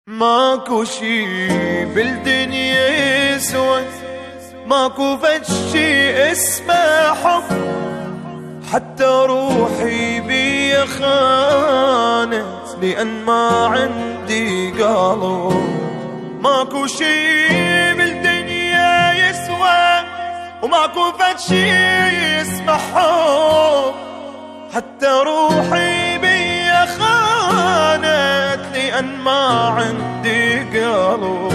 ماكو شي بالدنيا يسوى، ماكو فد شي اسمه حب، حتى روحي بي خانت لأن ما عندي قلب. ماكو شي بالدنيا يسوى، وماكو فد شي اسمه حب، حتى روحي بي خانت لأن ما عندي قلب.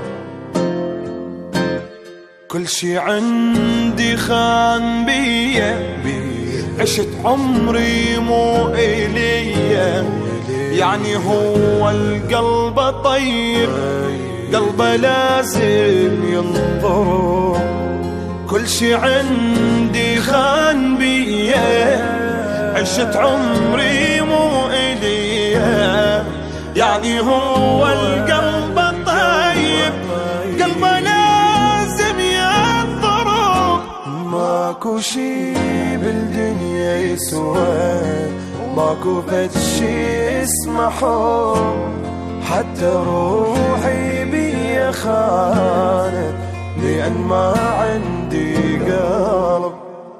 كل شي عندي خان بيا، عشت عمري مو إليا، يعني هو القلب طيب، قلبه لازم ينظر. كل شي عندي خان بيا، عشت عمري مو إليا، يعني هو القلب طيب، قلبه لازم ينظر. ماكو شي بالدنيا يسوى، ماكو فد شي اسمه حب، حتى روحي بي خانت لأن ما عندي قلب.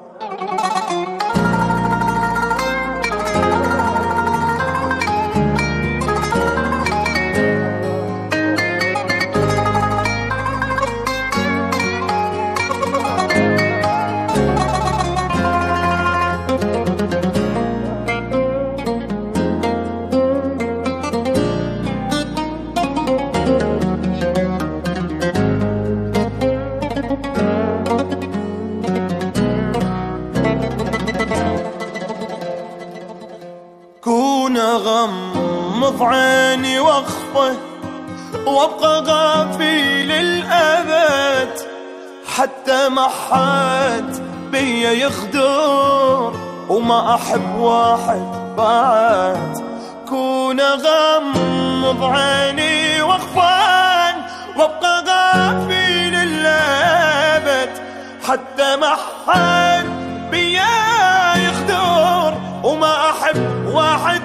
كون أغمض عيني واخفى وابقى غافي للأبد، حتى ما حد بيا يخدر وما أحب واحد بعد. كون أغمض عيني واخفى وابقى غافي للأبد، حتى ما حد بيا يخدر وما أحب واحد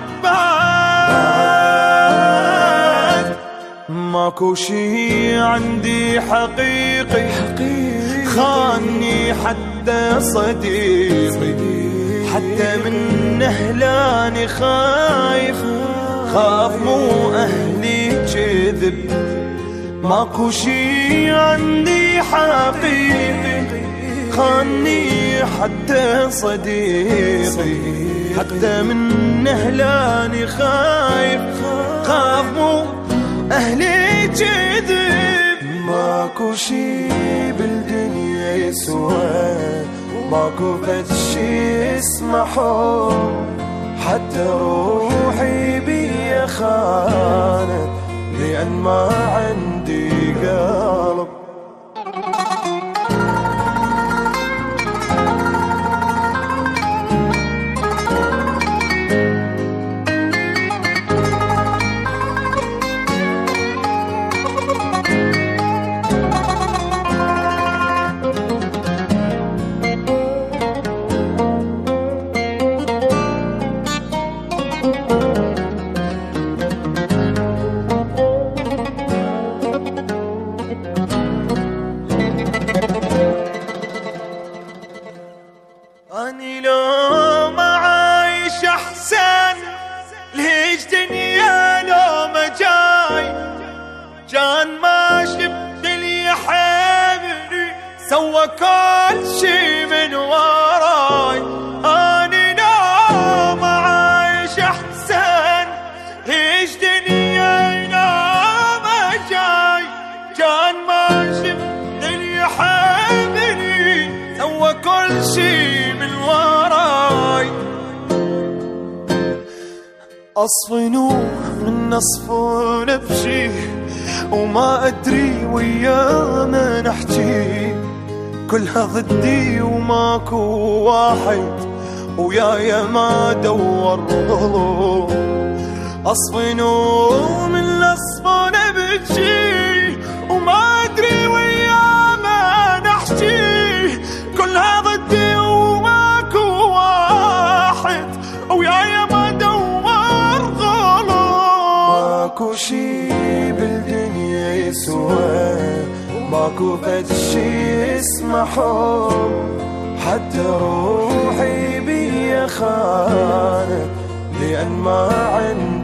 بعد. ماكو شي عندي حقيقي خاني حتى صديقي، حتى من أهلاني خايف، خاف مو أهلي كذب. ماكو شي عندي حقيقي خاني حتى صديقي، حتى من أهلاني خايف، خاف مو أهلي كذب. ماكو شي بالدنيا يسوى، ماكو فد شي اسمه حب، حتى روحي بي خانت لأن ما عندي قلب. أني لو ما عايش أحسن، ليش دنيا لو ما جاي، كان ما شفت اللي يحبني سوى كل شي من وراي. أني لو ما عايش أحسن، ليش دنيا لو ما جاي، كان ما شفت اللي يحبني سوى كل شي وراي. أصفنوه من أصفن بشي، وما أدري ويا ما نحكي، كلها ضدي وماكو واحد ويايا ما دور ظلم. أصفنوه من أصفن بشي، وما أدري ويا ما نحكي، كلها ضدي وماكو واحد ويايا ما دور ظلم. ماكو شي شي بالدنيا يسوى، ماكو فد شي اسمه حب، حتى روحي بيا خانت لأن ما عندي